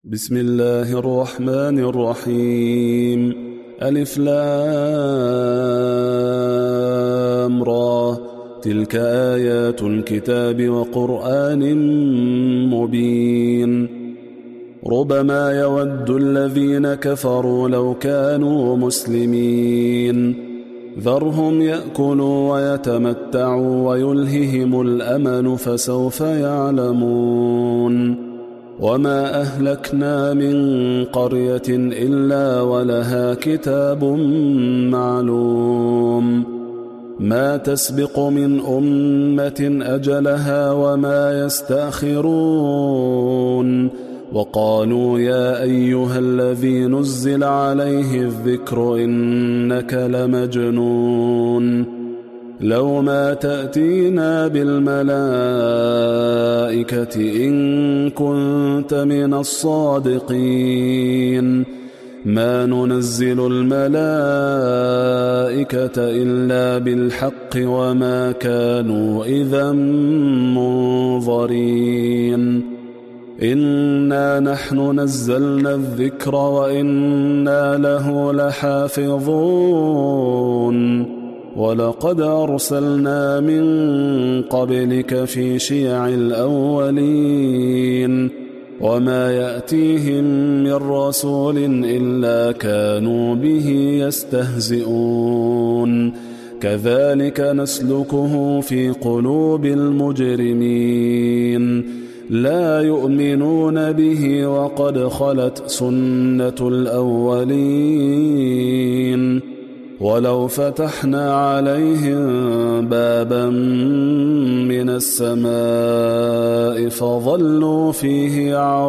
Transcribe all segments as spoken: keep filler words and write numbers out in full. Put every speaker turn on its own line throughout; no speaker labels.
بسم الله الرحمن الرحيم. ألف لام را، تلك آيات الكتاب وقرآن مبين. ربما يود الذين كفروا لو كانوا مسلمين، ذرهم يأكلوا ويتمتعوا ويلههم الأمل فسوف يعلمون. وما أهلكنا من قرية إلا ولها كتاب معلوم، ما تسبق من أمة أجلها وما يستأخرون. وقالوا يا أيها الذي نزل عليه الذكر إنك لمجنون، لو ما تأتينا بالملائكة إن كنت من الصادقين. ما ننزل الملائكة إلا بالحق وما كانوا إذا منظرين. إنا نحن نزلنا الذكر وإنا له لحافظون. ولقد أرسلنا من قبلك في شيع الأولين، وما يأتيهم من رسول إلا كانوا به يستهزئون. كذلك نسلكه في قلوب المجرمين، لا يؤمنون به وقد خلت سنة الأولين. ولو فتحنا عليهم بابا من السماء فظلوا فيه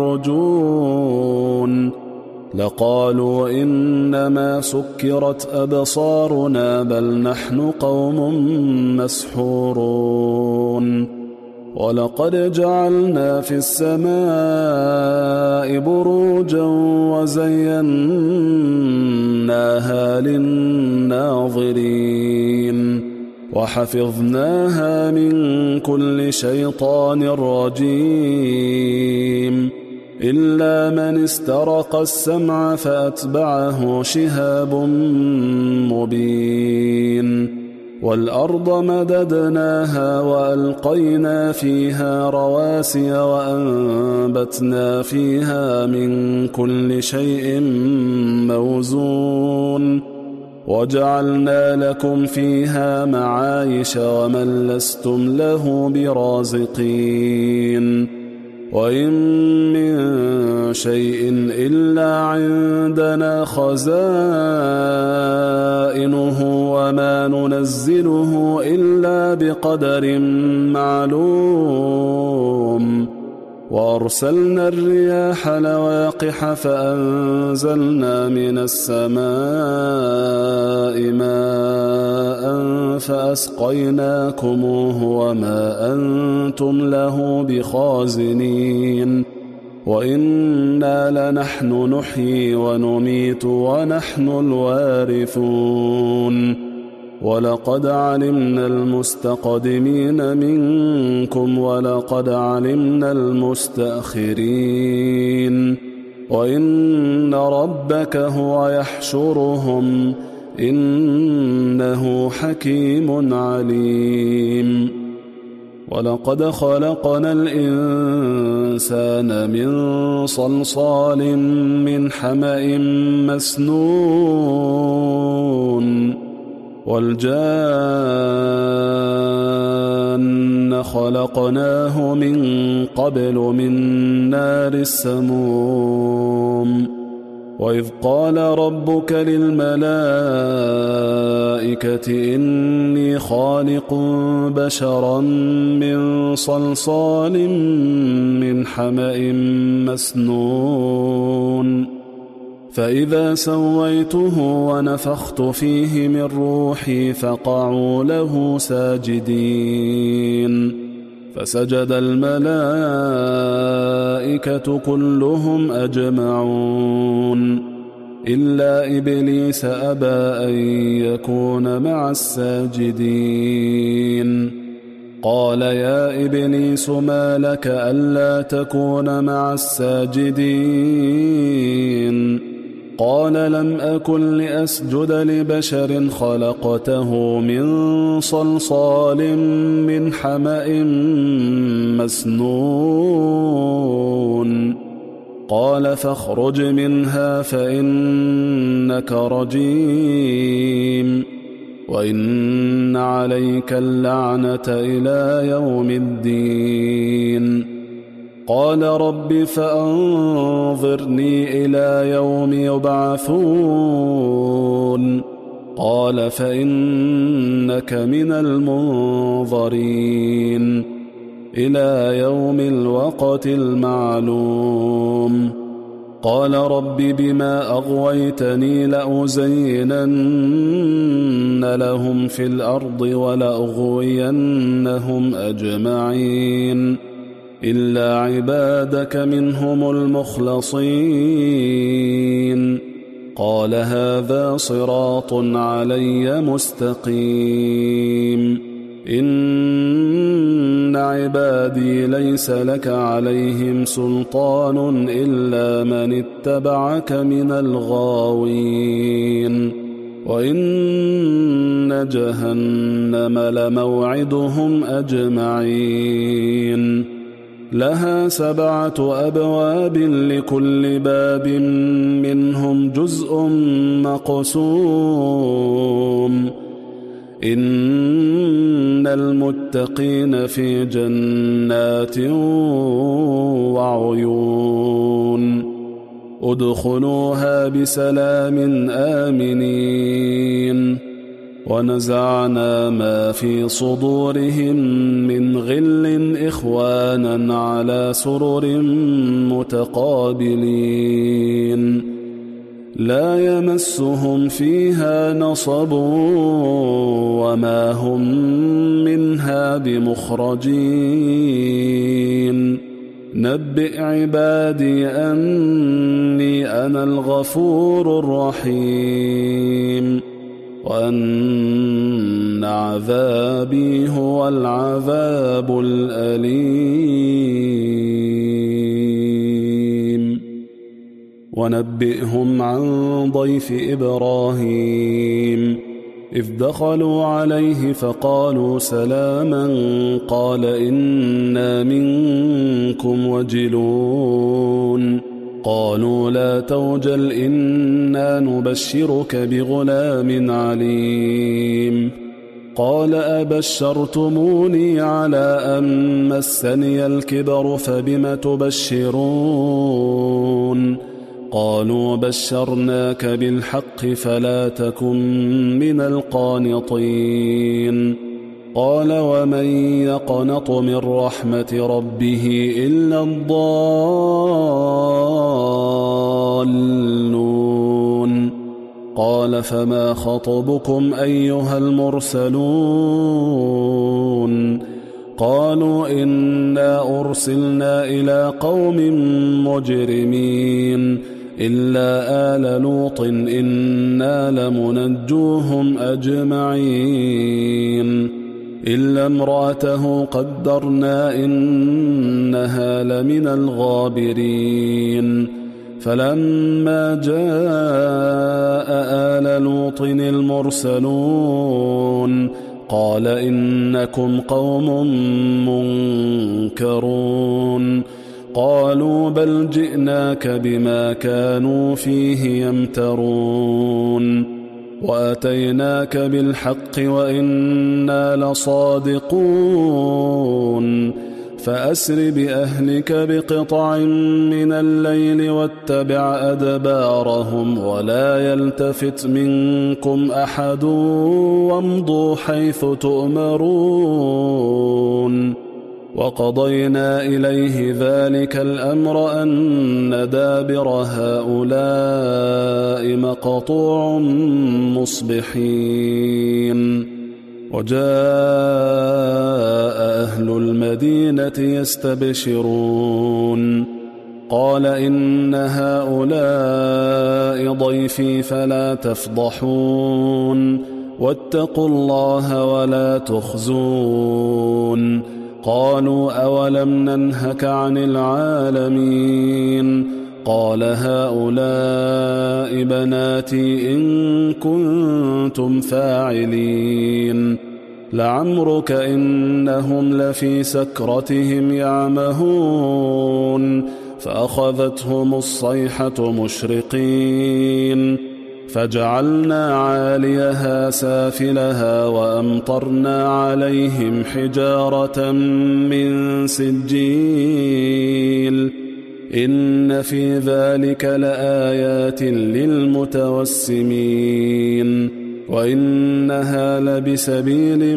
يعرجون لقالوا إنما سكرت أبصارنا بل نحن قوم مسحورون. ولقد جعلنا في السماء بروجا وزيناها للناظرين وحفظناها من كل شيطان رجيم إلا من استرق السمع فأتبعه شهاب مبين. والأرض مددناها وألقينا فيها رواسي وأنبتنا فيها من كل شيء موزون وجعلنا لكم فيها معايش ومن لستم له برازقين. وإن من شيء إلا عندنا خزائنه وما ننزله إلا بقدر معلوم. وأرسلنا الرياح لواقح فأنزلنا من السماء ماء فأسقيناكموه وما أنتم له بخازنين. وإنا لنحن نحيي ونميت ونحن الوارثون. ولقد علمنا المستقدمين منكم ولقد علمنا المستأخرين. وإن ربك هو يحشرهم إنه حكيم عليم. ولقد خلقنا الإنسان من صلصال من حمأ مسنون والجان خلقناه من قبل من نار السموم. وإذ قال ربك للملائكة إني خالق بشرا من صلصال من حمأ مسنون فإذا سويته ونفخت فيه من روحي فقعوا له ساجدين. فسجد الملائكة كلهم أجمعون إلا إبليس أبى أن يكون مع الساجدين. قال يا إبليس ما لك ألا تكون مع الساجدين قال لم أكن لأسجد لبشر خلقته من صلصال من حمأ مسنون قال فاخرج منها فإنك رجيم وإن عليك اللعنة إلى يوم الدين قال رب فأنظرني إلى يوم يبعثون قال فإنك من المنظرين إلى يوم الوقت المعلوم قال رب بما أغويتني لأزينن لهم في الأرض ولأغوينهم أجمعين إلا عبادك منهم المخلصين قال هذا صراط علي مستقيم إن عبادي ليس لك عليهم سلطان إلا من اتبعك من الغاوين وإن جهنم لموعدهم أجمعين لها سبعة أبواب لكل باب منهم جزء مقسوم إن المتقين في جنات وعيون ادخلوها بسلام آمنين ونزعنا ما في صدورهم من غل إخوانا على سرر متقابلين لا يمسهم فيها نصب وما هم منها بمخرجين نبئ عبادي أني أنا الغفور الرحيم وأن عذابي هو العذاب الأليم ونبئهم عن ضيف إبراهيم إذ دخلوا عليه فقالوا سلاما قال إنا منكم وجلون قالوا لا توجل إنا نبشرك بغلام عليم قال أبشرتموني على أن مسني الكبر فبم تبشرون قالوا بشرناك بالحق فلا تكن من القانطين قال ومن يقنط من رحمة ربه إلا الضالون قال فما خطبكم أيها المرسلون قالوا إنا أرسلنا إلى قوم مجرمين إلا آل لوط إنا لمنجوهم أجمعين إلا امرأته قدرنا إنها لمن الغابرين فلما جاء آل لوط المرسلون قال إنكم قوم منكرون قالوا بل جئناك بما كانوا فيه يمترون وأتيناك بالحق وإنا لصادقون فأسر بأهلك بقطع من الليل واتبع أدبارهم ولا يلتفت منكم أحد وامضوا حيث تؤمرون وقضينا إليه ذلك الأمر أن دابر هؤلاء مقطوع مصبحين وجاء أهل المدينة يستبشرون قال إن هؤلاء ضيفي فلا تفضحون واتقوا الله ولا تخزون قالوا أولم ننهك عن العالمين قال هؤلاء بناتي إن كنتم فاعلين لعمرك إنهم لفي سكرتهم يعمهون فأخذتهم الصيحة مشرقين فجعلنا عاليها سافلها وأمطرنا عليهم حجارة من سجيل إن في ذلك لآيات للمتوسمين وإنها لبسبيل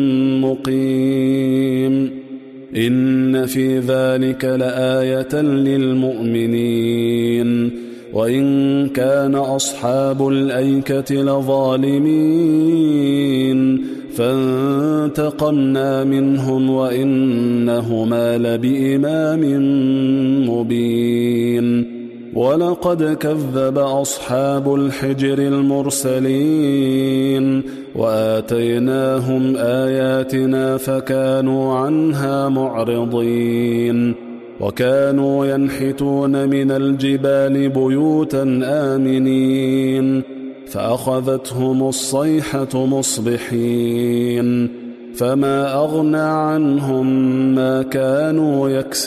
مقيم إن في ذلك لآية للمؤمنين وإن كان أصحاب الأيكة لظالمين فانتقمنا منهم وإنهما لبإمام مبين ولقد كذب أصحاب الحجر المرسلين وآتيناهم آياتنا فكانوا عنها معرضين وكانوا ينحتون من الجبال بيوتا آمنين فأخذتهم الصيحة مصبحين فما أغنى عنهم ما كانوا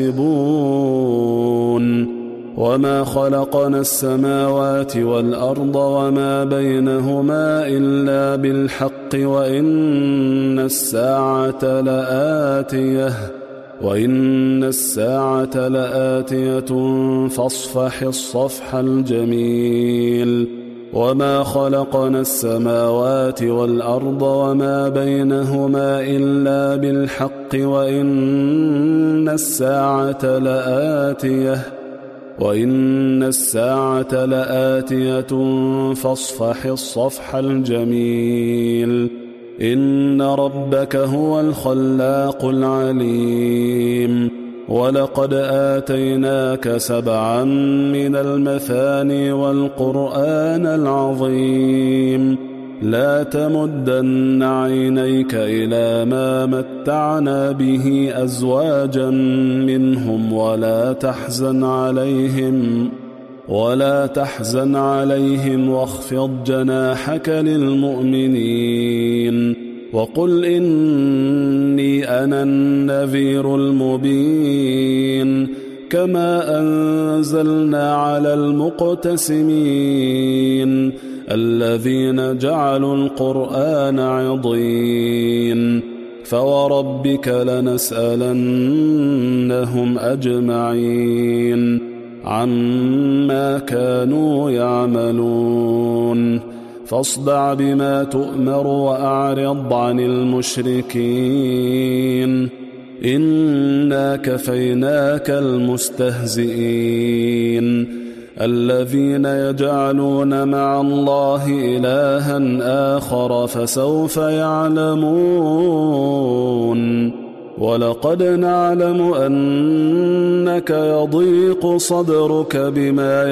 يكسبون وما خلقنا السماوات والأرض وما بينهما إلا بالحق وإن الساعة لآتية وإن الساعة لآتية فاصفح الصفح الجميل وما خلقنا السماوات والأرض وما بينهما إلا بالحق وإن الساعة لآتية وإن الساعة لآتية فاصفح الصفح الجميل إن ربك هو الخلاق العليم ولقد آتيناك سبعا من المثاني والقرآن العظيم لا تمدن عينيك إلى ما متعنا به أزواجا منهم ولا تحزن عليهم ولا تحزن عليهم واخفض جناحك للمؤمنين وقل إني أنا النذير المبين كما أنزلنا على المقتسمين الذين جعلوا القرآن عضين فوربك لنسألنهم أجمعين عما كانوا يعملون فاصدع بما تؤمر وأعرض عن المشركين إنا كفيناك المستهزئين الذين يجعلون مع الله إلها آخر فسوف يعلمون ولقد نعلم أنك يضيق صدرك بما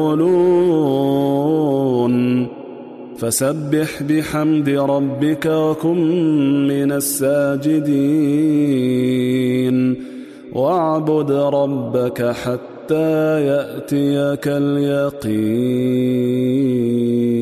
يقولون فسبح بحمد ربك وكن من الساجدين واعبد ربك حتى يأتيك اليقين.